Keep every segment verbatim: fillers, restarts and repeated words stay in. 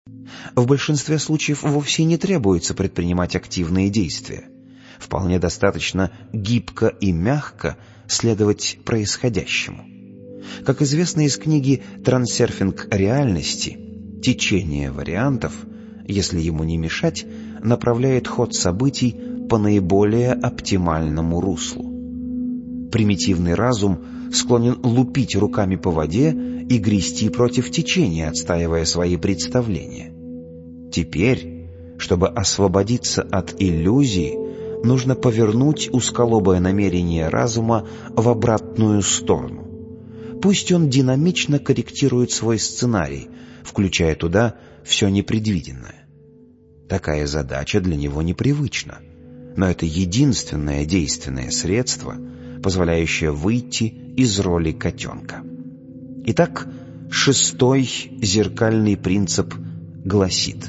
В большинстве случаев вовсе не требуется предпринимать активные действия. Вполне достаточно гибко и мягко следовать происходящему. Как известно из книги «Трансерфинг реальности», течение вариантов, если ему не мешать, направляет ход событий по наиболее оптимальному руслу. Примитивный разум склонен лупить руками по воде и грести против течения, отстаивая свои представления. Теперь, чтобы освободиться от иллюзии, нужно повернуть узколобое намерение разума в обратную сторону. Пусть он динамично корректирует свой сценарий, включая туда все непредвиденное. Такая задача для него непривычна, но это единственное действенное средство, позволяющее выйти из роли котенка. Итак, шестой зеркальный принцип гласит: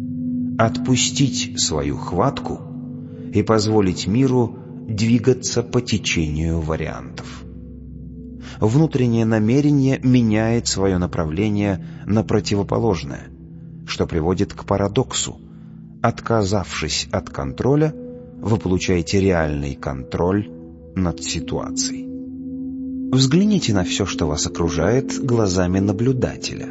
отпустить свою хватку и позволить миру двигаться по течению вариантов. Внутреннее намерение меняет свое направление на противоположное, что приводит к парадоксу. Отказавшись от контроля, вы получаете реальный контроль над ситуацией. Взгляните на все, что вас окружает, глазами наблюдателя.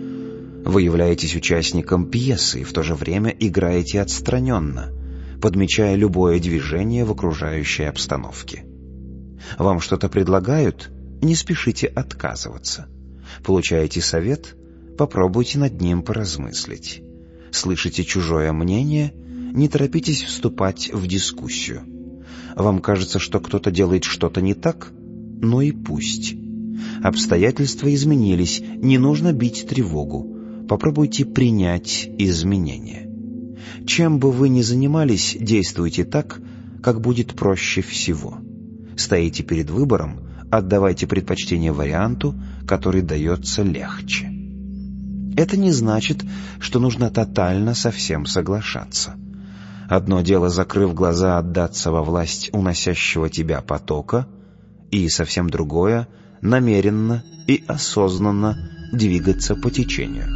Вы являетесь участником пьесы и в то же время играете отстраненно, подмечая любое движение в окружающей обстановке. Вам что-то предлагают? Не спешите отказываться. Получаете совет? Попробуйте над ним поразмыслить. Слышите чужое мнение? Не торопитесь вступать в дискуссию. Вам кажется, что кто-то делает что-то не так? Ну и пусть. Обстоятельства изменились, не нужно бить тревогу. Попробуйте принять изменения. Чем бы вы ни занимались, действуйте так, как будет проще всего. Стоите перед выбором, отдавайте предпочтение варианту, который дается легче. Это не значит, что нужно тотально со всем соглашаться. Одно дело, закрыв глаза, отдаться во власть уносящего тебя потока, и совсем другое — намеренно и осознанно двигаться по течению.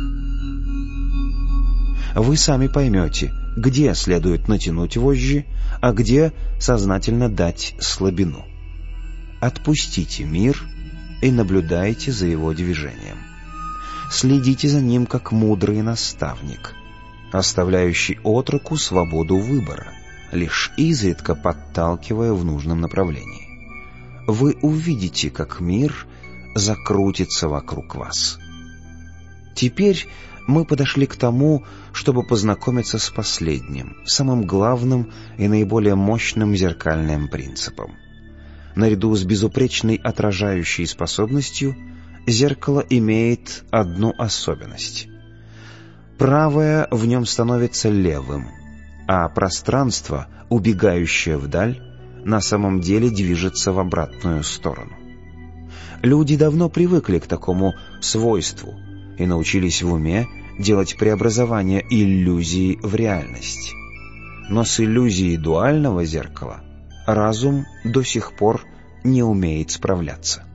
Вы сами поймете, где следует натянуть вожжи, а где сознательно дать слабину. Отпустите мир и наблюдайте за его движением. Следите за ним как мудрый наставник, оставляющий отроку свободу выбора, лишь изредка подталкивая в нужном направлении. Вы увидите, как мир закрутится вокруг вас. Теперь мы подошли к тому, чтобы познакомиться с последним, самым главным и наиболее мощным зеркальным принципом. Наряду с безупречной отражающей способностью, зеркало имеет одну особенность. Правое в нем становится левым, а пространство, убегающее вдаль, на самом деле движется в обратную сторону. Люди давно привыкли к такому свойству и научились в уме делать преобразование иллюзии в реальность. Но с иллюзией дуального зеркала разум до сих пор не умеет справляться.